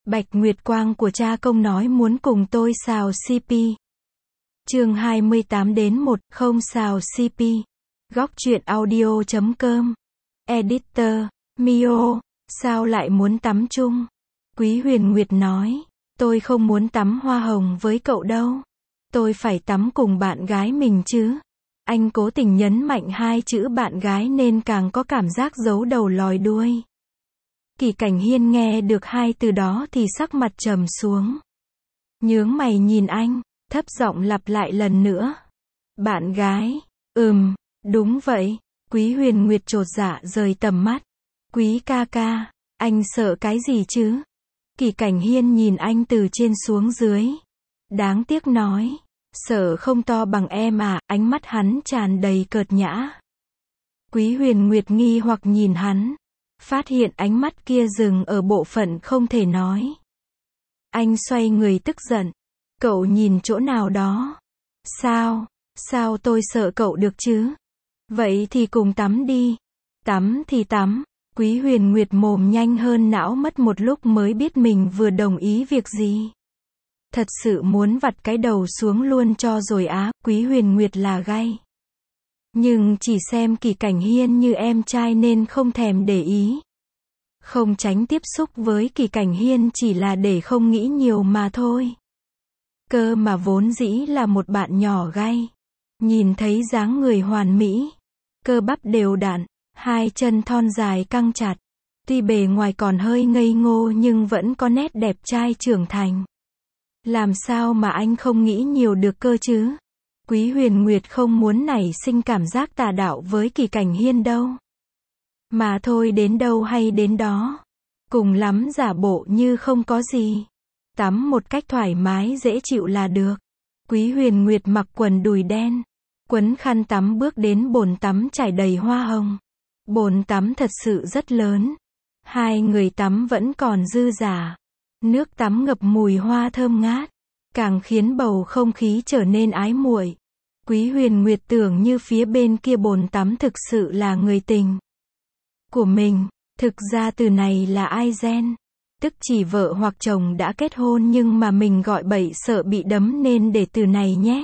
Bạch Nguyệt Quang của cha công nói muốn cùng tôi xào CP. Chương 28-1, không xào CP. Góc truyện audio.com. Editor, Mio, sao lại muốn tắm chung? Quý Huyền Nguyệt nói, tôi không muốn tắm hoa hồng với cậu đâu. Tôi phải tắm cùng bạn gái mình chứ. Anh cố tình nhấn mạnh hai chữ bạn gái nên càng có cảm giác giấu đầu lòi đuôi. Kỳ Cảnh Hiên nghe được hai từ đó thì sắc mặt trầm xuống. Nhướng mày nhìn anh, thấp giọng lặp lại lần nữa. Bạn gái, đúng vậy. Quý Huyền Nguyệt chột dạ rời tầm mắt. Quý ca ca, anh sợ cái gì chứ? Kỳ Cảnh Hiên nhìn anh từ trên xuống dưới. Đáng tiếc nói, sợ không to bằng em à, ánh mắt hắn tràn đầy cợt nhã. Quý Huyền Nguyệt nghi hoặc nhìn hắn. Phát hiện ánh mắt kia dừng ở bộ phận không thể nói. Anh xoay người tức giận. Cậu nhìn chỗ nào đó? Sao tôi sợ cậu được chứ? Vậy thì cùng tắm đi. Tắm thì tắm. Quý Huyền Nguyệt mồm nhanh hơn não mất một lúc mới biết mình vừa đồng ý việc gì. Thật sự muốn vặt cái đầu xuống luôn cho rồi á, Quý Huyền Nguyệt là gay. Nhưng chỉ xem Kỳ Cảnh Hiên như em trai nên không thèm để ý. Không tránh tiếp xúc với Kỳ Cảnh Hiên chỉ là để không nghĩ nhiều mà thôi. Cơ mà vốn dĩ là một bạn nhỏ gay. Nhìn thấy dáng người hoàn mỹ, cơ bắp đều đặn, hai chân thon dài căng chặt. Tuy bề ngoài còn hơi ngây ngô nhưng vẫn có nét đẹp trai trưởng thành. Làm sao mà anh không nghĩ nhiều được cơ chứ? Quý Huyền Nguyệt không muốn nảy sinh cảm giác tà đạo với Kỳ Cảnh Hiên đâu. Mà thôi, đến đâu hay đến đó. Cùng lắm giả bộ như không có gì. Tắm một cách thoải mái dễ chịu là được. Quý Huyền Nguyệt mặc quần đùi đen, quấn khăn tắm bước đến bồn tắm trải đầy hoa hồng. Bồn tắm thật sự rất lớn. Hai người tắm vẫn còn dư dả. Nước tắm ngập mùi hoa thơm ngát, càng khiến bầu không khí trở nên ái muội. Quý Huyền Nguyệt tưởng như phía bên kia bồn tắm thực sự là người tình của mình. Thực ra từ này là ai gen, tức chỉ vợ hoặc chồng đã kết hôn nhưng mà mình gọi bậy sợ bị đấm nên để từ này nhé.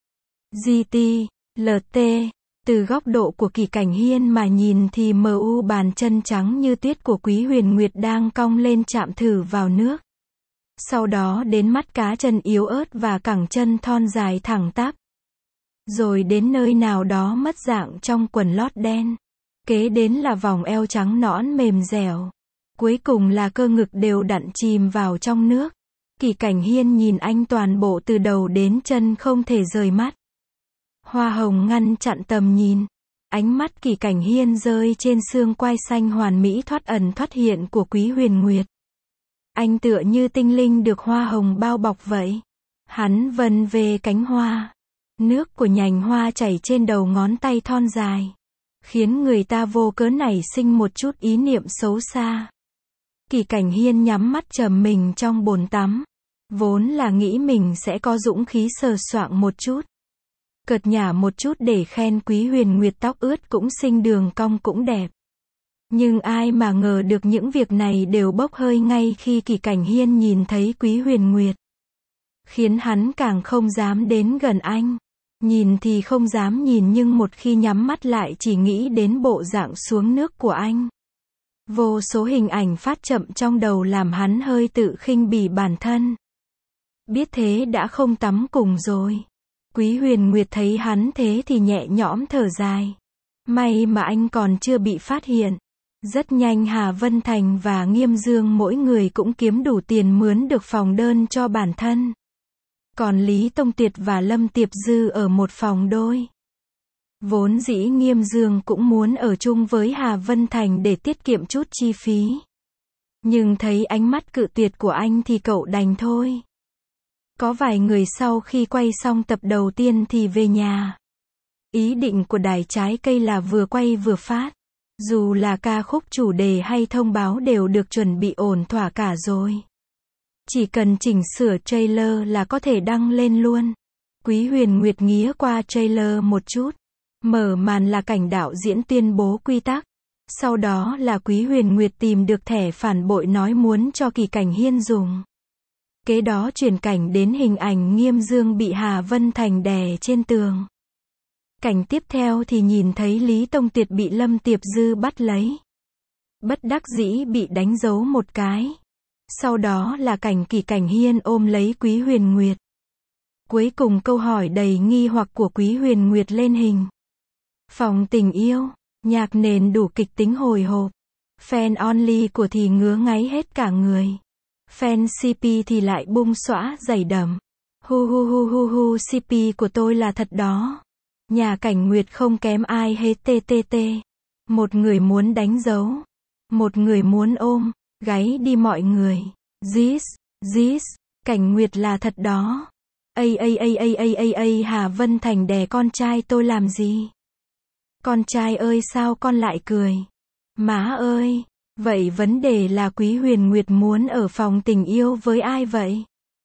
GT, LT, từ góc độ của Kỳ Cảnh Hiên mà nhìn thì MU bàn chân trắng như tuyết của Quý Huyền Nguyệt đang cong lên chạm thử vào nước. Sau đó đến mắt cá chân yếu ớt và cẳng chân thon dài thẳng tắp. Rồi đến nơi nào đó mất dạng trong quần lót đen. Kế đến là vòng eo trắng nõn mềm dẻo. Cuối cùng là cơ ngực đều đặn chìm vào trong nước. Kỳ Cảnh Hiên nhìn anh toàn bộ từ đầu đến chân không thể rời mắt. Hoa hồng ngăn chặn tầm nhìn. Ánh mắt Kỳ Cảnh Hiên rơi trên xương quai xanh hoàn mỹ thoát ẩn thoát hiện của Quý Huyền Nguyệt. Anh tựa như tinh linh được hoa hồng bao bọc vậy. Hắn vần về cánh hoa. Nước của nhành hoa chảy trên đầu ngón tay thon dài, khiến người ta vô cớ nảy sinh một chút ý niệm xấu xa. Kỳ Cảnh Hiên nhắm mắt trầm mình trong bồn tắm. Vốn là nghĩ mình sẽ có dũng khí sờ soạng một chút, cợt nhả một chút để khen Quý Huyền Nguyệt tóc ướt cũng xinh, đường cong cũng đẹp. Nhưng ai mà ngờ được những việc này đều bốc hơi ngay khi Kỳ Cảnh Hiên nhìn thấy Quý Huyền Nguyệt. Khiến hắn càng không dám đến gần anh. Nhìn thì không dám nhìn nhưng một khi nhắm mắt lại chỉ nghĩ đến bộ dạng xuống nước của anh. Vô số hình ảnh phát chậm trong đầu làm hắn hơi tự khinh bỉ bản thân. Biết thế đã không tắm cùng rồi. Quý Huyền Nguyệt thấy hắn thế thì nhẹ nhõm thở dài. May mà anh còn chưa bị phát hiện. Rất nhanh Hà Vân Thành và Nghiêm Dương mỗi người cũng kiếm đủ tiền mướn được phòng đơn cho bản thân. Còn Lý Tông Tiệt và Lâm Tiệp Dư ở một phòng đôi. Vốn dĩ Nghiêm Dương cũng muốn ở chung với Hà Vân Thành để tiết kiệm chút chi phí. Nhưng thấy ánh mắt cự tuyệt của anh thì cậu đành thôi. Có vài người sau khi quay xong tập đầu tiên thì về nhà. Ý định của Đài Trái Cây là vừa quay vừa phát. Dù là ca khúc chủ đề hay thông báo đều được chuẩn bị ổn thỏa cả rồi. Chỉ cần chỉnh sửa trailer là có thể đăng lên luôn. Quý Huyền Nguyệt nghía qua trailer một chút. Mở màn là cảnh đạo diễn tuyên bố quy tắc. Sau đó là Quý Huyền Nguyệt tìm được thẻ phản bội nói muốn cho Kỳ Cảnh Hiên dùng. Kế đó chuyển cảnh đến hình ảnh Nghiêm Dương bị Hà Vân Thành đè trên tường. Cảnh tiếp theo thì nhìn thấy Lý Tông Tuyệt bị Lâm Tiệp Dư bắt lấy. Bất đắc dĩ bị đánh dấu một cái. Sau đó là cảnh Kỳ Cảnh Hiên ôm lấy Quý Huyền Nguyệt. Cuối cùng câu hỏi đầy nghi hoặc của Quý Huyền Nguyệt lên hình. Phòng tình yêu, nhạc nền đủ kịch tính hồi hộp. Fan only của thì ngứa ngáy hết cả người. Fan CP thì lại bung xõa dày đầm. Hu hu hu hu hu, CP của tôi là thật đó. Nhà Cảnh Nguyệt không kém ai hết TTT. Một người muốn đánh dấu. Một người muốn ôm. Gáy đi mọi người. Zis, Cảnh Nguyệt là thật đó. Hà Vân Thành đè con trai tôi làm gì? Con trai ơi sao con lại cười? Má ơi, vậy vấn đề là Quý Huyền Nguyệt muốn ở phòng tình yêu với ai vậy?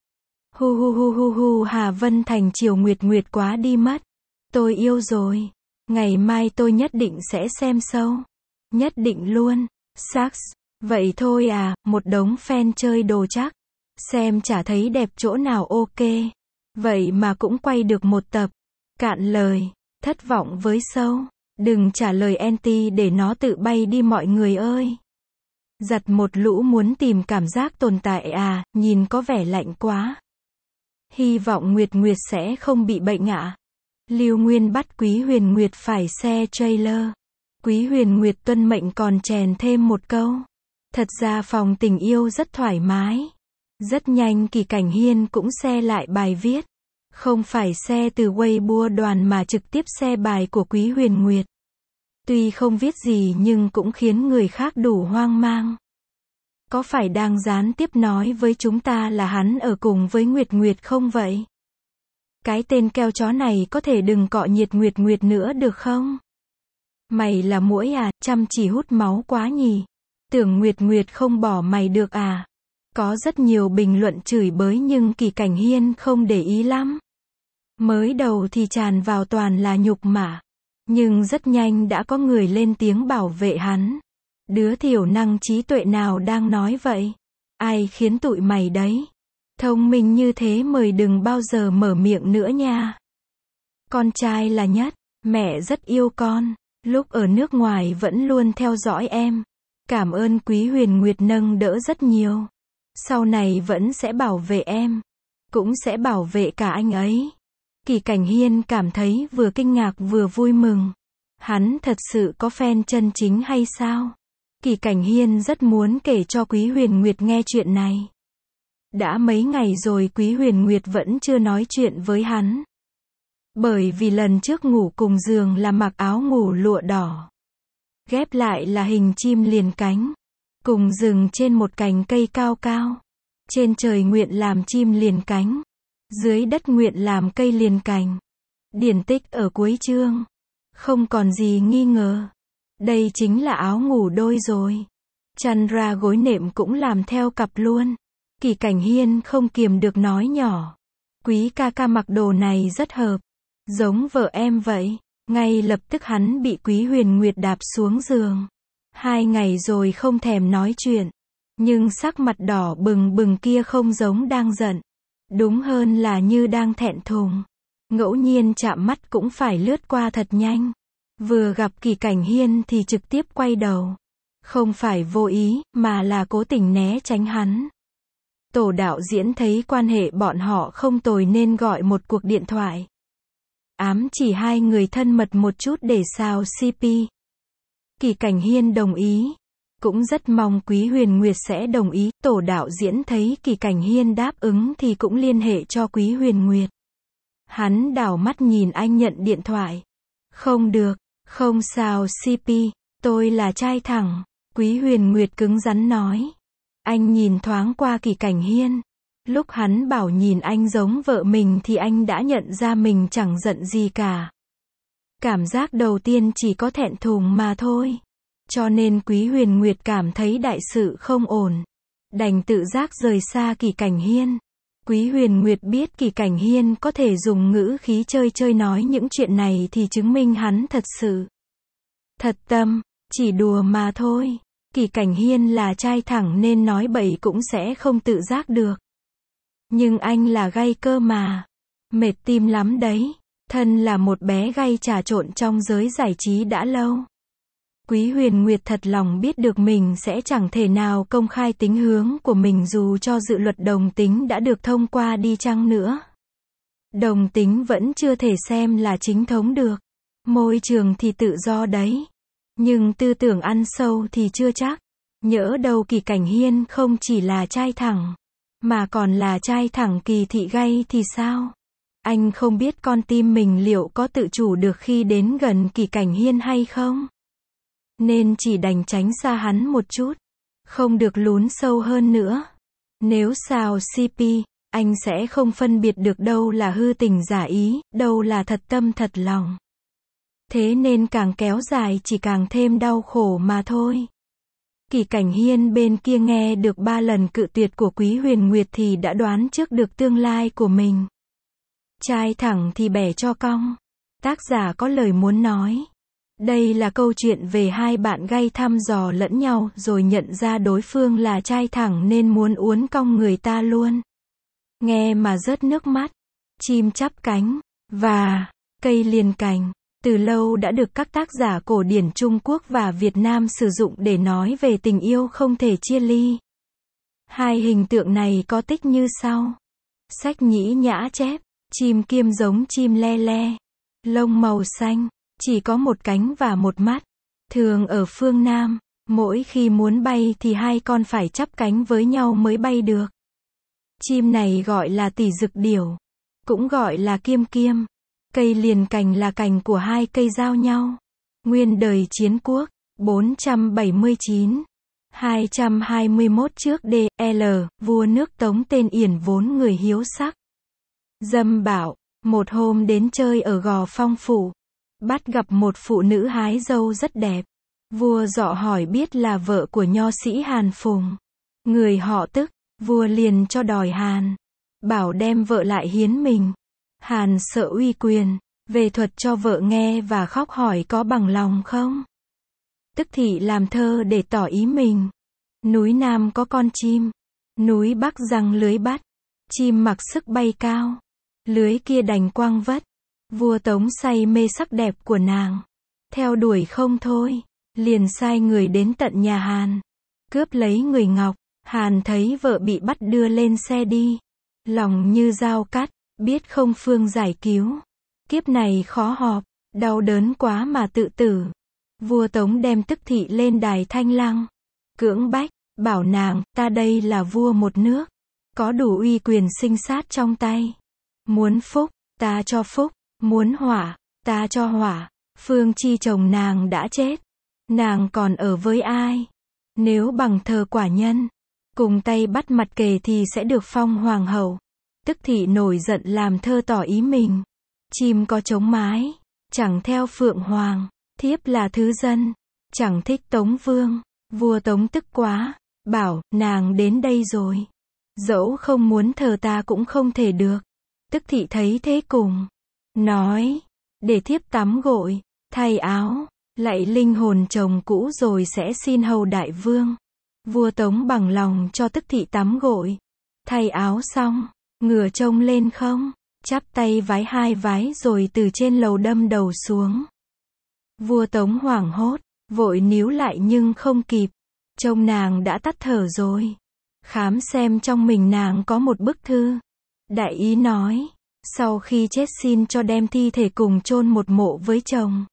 Hu hu hu hu hu, Hà Vân Thành chiều Nguyệt Nguyệt quá đi mất. Tôi yêu rồi. Ngày mai tôi nhất định sẽ xem show. Nhất định luôn. Sax. Vậy thôi à, một đống fan chơi đồ chắc. Xem chả thấy đẹp chỗ nào ok. Vậy mà cũng quay được một tập. Cạn lời. Thất vọng với show. Đừng trả lời anti để nó tự bay đi mọi người ơi. Giặt một lũ muốn tìm cảm giác tồn tại à, nhìn có vẻ lạnh quá. Hy vọng Nguyệt Nguyệt sẽ không bị bệnh ạ. Lưu Nguyên bắt Quý Huyền Nguyệt phải xe trailer. Quý Huyền Nguyệt tuân mệnh còn chèn thêm một câu. Thật ra phòng tình yêu rất thoải mái. Rất nhanh Kỳ Cảnh Hiên cũng share lại bài viết. Không phải share từ Weibo đoàn mà trực tiếp share bài của Quý Huyền Nguyệt. Tuy không viết gì nhưng cũng khiến người khác đủ hoang mang. Có phải đang gián tiếp nói với chúng ta là hắn ở cùng với Nguyệt Nguyệt không vậy? Cái tên keo chó này có thể đừng cọ nhiệt Nguyệt Nguyệt nữa được không? Mày là muỗi à, chăm chỉ hút máu quá nhỉ? Tưởng Nguyệt Nguyệt không bỏ mày được à? Có rất nhiều bình luận chửi bới nhưng Kỳ Cảnh Hiên không để ý lắm. Mới đầu thì tràn vào toàn là nhục mạ. Nhưng rất nhanh đã có người lên tiếng bảo vệ hắn. Đứa thiểu năng trí tuệ nào đang nói vậy? Ai khiến tụi mày đấy? Thông minh như thế mời đừng bao giờ mở miệng nữa nha. Con trai là nhất, mẹ rất yêu con. Lúc ở nước ngoài vẫn luôn theo dõi em. Cảm ơn Quý Huyền Nguyệt nâng đỡ rất nhiều. Sau này vẫn sẽ bảo vệ em. Cũng sẽ bảo vệ cả anh ấy. Kỳ Cảnh Hiên cảm thấy vừa kinh ngạc vừa vui mừng. Hắn thật sự có fan chân chính hay sao? Kỳ Cảnh Hiên rất muốn kể cho Quý Huyền Nguyệt nghe chuyện này. Đã mấy ngày rồi Quý Huyền Nguyệt vẫn chưa nói chuyện với hắn. Bởi vì lần trước ngủ cùng giường là mặc áo ngủ lụa đỏ. Ghép lại là hình chim liền cánh. Cùng dừng trên một cành cây cao cao. Trên trời nguyện làm chim liền cánh. Dưới đất nguyện làm cây liền cành. Điển tích ở cuối chương. Không còn gì nghi ngờ. Đây chính là áo ngủ đôi rồi. Chăn ra gối nệm cũng làm theo cặp luôn. Kỳ Cảnh Hiên không kiềm được nói nhỏ. Quý ca ca mặc đồ này rất hợp. Giống vợ em vậy. Ngay lập tức hắn bị Quý Huyền Nguyệt đạp xuống giường. 2 ngày rồi không thèm nói chuyện. Nhưng sắc mặt đỏ bừng bừng kia không giống đang giận. Đúng hơn là như đang thẹn thùng. Ngẫu nhiên chạm mắt cũng phải lướt qua thật nhanh. Vừa gặp Kỳ Cảnh Hiên thì trực tiếp quay đầu. Không phải vô ý, mà là cố tình né tránh hắn. Tổ đạo diễn thấy quan hệ bọn họ không tồi nên gọi một cuộc điện thoại. Ám chỉ hai người thân mật một chút để xào CP. Kỳ Cảnh Hiên đồng ý. Cũng rất mong Quý Huyền Nguyệt sẽ đồng ý. Tổ đạo diễn thấy Kỳ Cảnh Hiên đáp ứng thì cũng liên hệ cho Quý Huyền Nguyệt. Hắn đảo mắt nhìn anh nhận điện thoại. Không được, không xào CP, tôi là trai thẳng. Quý Huyền Nguyệt cứng rắn nói. Anh nhìn thoáng qua Kỳ Cảnh Hiên. Lúc hắn bảo nhìn anh giống vợ mình thì anh đã nhận ra mình chẳng giận gì cả. Cảm giác đầu tiên chỉ có thẹn thùng mà thôi. Cho nên Quý Huyền Nguyệt cảm thấy đại sự không ổn. Đành tự giác rời xa Kỳ Cảnh Hiên. Quý Huyền Nguyệt biết Kỳ Cảnh Hiên có thể dùng ngữ khí chơi chơi nói những chuyện này thì chứng minh hắn thật sự thật tâm. Chỉ đùa mà thôi. Kỷ Cảnh Hiên là trai thẳng nên nói bậy cũng sẽ không tự giác được. Nhưng anh là gay cơ mà. Mệt tim lắm đấy. Thân là một bé gay trà trộn trong giới giải trí đã lâu. Quý Huyền Nguyệt thật lòng biết được mình sẽ chẳng thể nào công khai tính hướng của mình dù cho dự luật đồng tính đã được thông qua đi chăng nữa. Đồng tính vẫn chưa thể xem là chính thống được. Môi trường thì tự do đấy. Nhưng tư tưởng ăn sâu thì chưa chắc. Nhỡ đâu Kỷ Cảnh Hiên không chỉ là trai thẳng, mà còn là trai thẳng kỳ thị gay thì sao? Anh không biết con tim mình liệu có tự chủ được khi đến gần Kỷ Cảnh Hiên hay không? Nên chỉ đành tránh xa hắn một chút. Không được lún sâu hơn nữa. Nếu xào CP, anh sẽ không phân biệt được đâu là hư tình giả ý, đâu là thật tâm thật lòng. Thế nên càng kéo dài chỉ càng thêm đau khổ mà thôi. Kỷ Cảnh Hiên bên kia nghe được 3 lần cự tuyệt của Quý Huyền Nguyệt thì đã đoán trước được tương lai của mình. Trai thẳng thì bẻ cho cong. Tác giả có lời muốn nói. Đây là câu chuyện về hai bạn gay thăm dò lẫn nhau rồi nhận ra đối phương là trai thẳng nên muốn uốn cong người ta luôn. Nghe mà rớt nước mắt. Chim chắp cánh và cây liền cành từ lâu đã được các tác giả cổ điển Trung Quốc và Việt Nam sử dụng để nói về tình yêu không thể chia ly. Hai hình tượng này có tích như sau. Sách Nhĩ Nhã chép, chim kiêm giống chim le le, lông màu xanh, chỉ có một cánh và một mắt. Thường ở phương Nam, mỗi khi muốn bay thì hai con phải chắp cánh với nhau mới bay được. Chim này gọi là tỷ dực điểu, cũng gọi là kiêm kiêm. Cây liền cành là cành của hai cây giao nhau. Nguyên đời Chiến Quốc, 479, 221 trước DL, vua nước Tống tên Yển vốn người hiếu sắc. Dâm bảo, một hôm đến chơi ở Gò Phong phủ, bắt gặp một phụ nữ hái dâu rất đẹp. Vua dọ hỏi biết là vợ của nho sĩ Hàn Phùng. Người họ tức, vua liền cho đòi Hàn. Bảo đem vợ lại hiến mình. Hàn sợ uy quyền, về thuật cho vợ nghe và khóc hỏi có bằng lòng không. Tức thị làm thơ để tỏ ý mình. Núi Nam có con chim, núi Bắc giăng lưới bắt, chim mặc sức bay cao, lưới kia đành quăng vất. Vua Tống say mê sắc đẹp của nàng, theo đuổi không thôi, liền sai người đến tận nhà Hàn, cướp lấy người ngọc. Hàn thấy vợ bị bắt đưa lên xe đi, lòng như dao cắt, biết không phương giải cứu. Kiếp này khó họp, đau đớn quá mà tự tử. Vua Tống đem Tức thị lên đài Thanh Lăng, cưỡng bách, bảo nàng, ta đây là vua một nước, có đủ uy quyền sinh sát trong tay. Muốn phúc, ta cho phúc, muốn hỏa, ta cho hỏa. Phương Chi chồng nàng đã chết, nàng còn ở với ai? Nếu bằng thờ quả nhân, cùng tay bắt mặt kề thì sẽ được phong hoàng hậu. Tức thị nổi giận làm thơ tỏ ý mình. Chim có trống mái, chẳng theo phượng hoàng, thiếp là thứ dân, chẳng thích Tống Vương. Vua Tống tức quá, bảo, nàng đến đây rồi. Dẫu không muốn thờ ta cũng không thể được. Tức thị thấy thế cùng, nói, để thiếp tắm gội, thay áo, lạy linh hồn chồng cũ rồi sẽ xin hầu đại vương. Vua Tống bằng lòng cho Tức thị tắm gội, thay áo xong, ngửa trông lên không, chắp tay vái hai vái rồi từ trên lầu đâm đầu xuống. Vua Tống hoảng hốt, vội níu lại nhưng không kịp, trông nàng đã tắt thở rồi. Khám xem trong mình nàng có một bức thư. Đại ý nói, sau khi chết xin cho đem thi thể cùng chôn một mộ với chồng.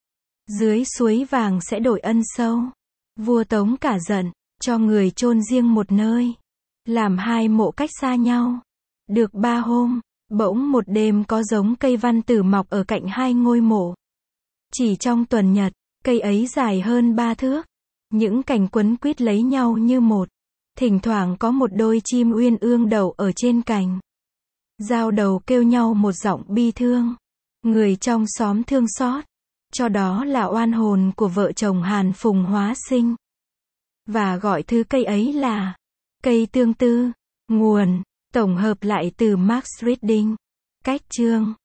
Dưới suối vàng sẽ đổi ân sâu. Vua Tống cả giận, cho người chôn riêng một nơi, làm hai mộ cách xa nhau. Được 3 hôm, bỗng một đêm có giống cây văn tử mọc ở cạnh hai ngôi mộ. Chỉ trong tuần nhật, cây ấy dài hơn 3 thước. Những cành quấn quýt lấy nhau như một. Thỉnh thoảng có một đôi chim uyên ương đậu ở trên cành. Giao đầu kêu nhau một giọng bi thương. Người trong xóm thương xót, cho đó là oan hồn của vợ chồng Hàn Phùng hóa sinh. Và gọi thứ cây ấy là cây tương tư. Nguồn, tổng hợp lại từ Max Reading. Cách chương.